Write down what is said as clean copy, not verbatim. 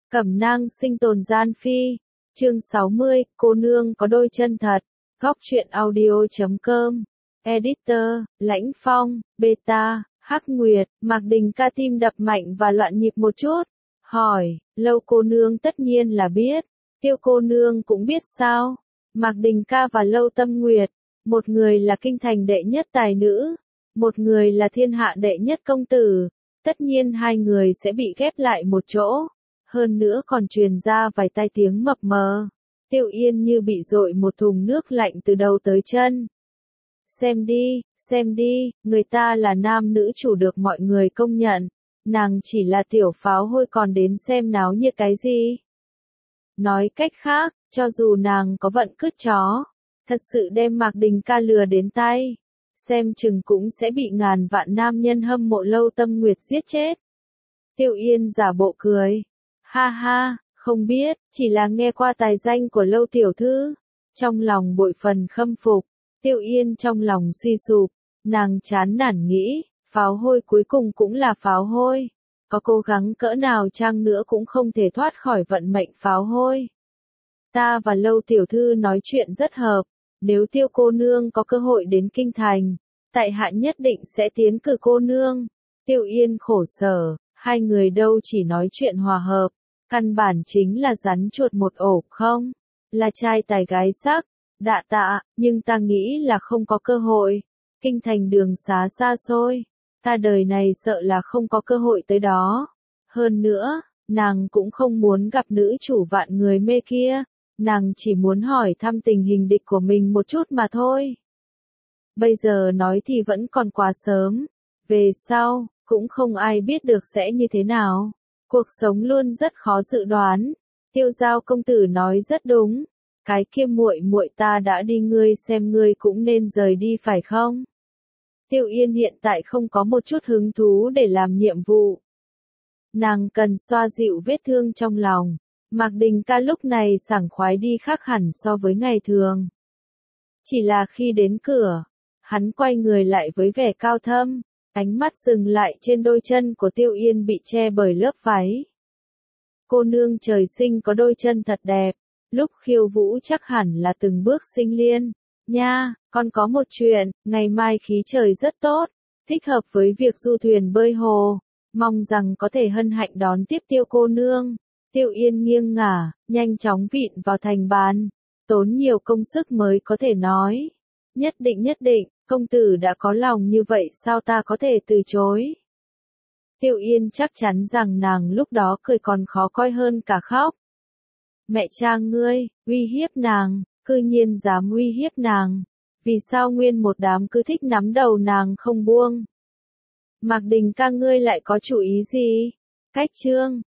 Cẩm nang sinh tồn gian phi. Chương 60, cô nương có đôi chân thật. Góc truyện audio.com. Editor, Lãnh Phong, Beta, Hắc Nguyệt. Mạc Đình Ca tim đập mạnh và loạn nhịp một chút. Hỏi, Lâu cô nương tất nhiên là biết. Tiêu cô nương cũng biết sao? Mạc Đình Ca và Lâu Tâm Nguyệt. Một người là kinh thành đệ nhất tài nữ. Một người là thiên hạ đệ nhất công tử. Tất nhiên hai người sẽ bị ghép lại một chỗ. Hơn nữa còn truyền ra vài tai tiếng mập mờ. Tiêu Yên như bị dội một thùng nước lạnh từ đầu tới chân. Xem đi, người ta là nam nữ chủ được mọi người công nhận. Nàng chỉ là tiểu pháo hôi còn đến xem náo nhiệt cái gì. Nói cách khác, cho dù nàng có vận cứt chó, thật sự đem Mạc Đình Ca lừa đến tay, xem chừng cũng sẽ bị ngàn vạn nam nhân hâm mộ Lâu Tâm Nguyệt giết chết. Tiêu Yên giả bộ cười. Ha ha, không biết, chỉ là nghe qua tài danh của Lâu tiểu thư. Trong lòng bội phần khâm phục, Tiêu Yên trong lòng suy sụp, nàng chán nản nghĩ, pháo hôi cuối cùng cũng là pháo hôi. Có cố gắng cỡ nào chăng nữa cũng không thể thoát khỏi vận mệnh pháo hôi. Ta và Lâu tiểu thư nói chuyện rất hợp, nếu Tiêu cô nương có cơ hội đến kinh thành, tại hạ nhất định sẽ tiến cử cô nương. Tiêu Yên khổ sở, hai người đâu chỉ nói chuyện hòa hợp, căn bản chính là rắn chuột một ổ không? Là trai tài gái sắc, đạ tạ, nhưng ta nghĩ là không có cơ hội. Kinh thành đường xá xa xôi, ta đời này sợ là không có cơ hội tới đó. Hơn nữa, nàng cũng không muốn gặp nữ chủ vạn người mê kia, nàng chỉ muốn hỏi thăm tình hình địch của mình một chút mà thôi. Bây giờ nói thì vẫn còn quá sớm, về sau, cũng không ai biết được sẽ như thế nào. Cuộc sống luôn rất khó dự đoán. Tiêu Giao công tử nói rất đúng. Cái kia muội muội ta đã đi, ngươi xem ngươi cũng nên rời đi phải không? Tiêu Yên hiện tại không có một chút hứng thú để làm nhiệm vụ. Nàng cần xoa dịu vết thương trong lòng. Mạc Đình Ca lúc này sảng khoái đi khác hẳn so với ngày thường. Chỉ là khi đến cửa, hắn quay người lại với vẻ cao thâm. Ánh mắt dừng lại trên đôi chân của Tiêu Yên bị che bởi lớp váy. Cô nương trời sinh có đôi chân thật đẹp, lúc khiêu vũ chắc hẳn là từng bước sinh liên. Nha, còn có một chuyện, ngày mai khí trời rất tốt, thích hợp với việc du thuyền bơi hồ, mong rằng có thể hân hạnh đón tiếp Tiêu cô nương. Tiêu Yên nghiêng ngả, nhanh chóng vịn vào thành bàn, tốn nhiều công sức mới có thể nói. Nhất định, công tử đã có lòng như vậy sao ta có thể từ chối. Tiêu Yên chắc chắn rằng nàng lúc đó cười còn khó coi hơn cả khóc. Mẹ cha ngươi, uy hiếp nàng, cư nhiên dám uy hiếp nàng. Vì sao nguyên một đám cứ thích nắm đầu nàng không buông. Mạc Đình Ca ngươi lại có chủ ý gì? Cách chương,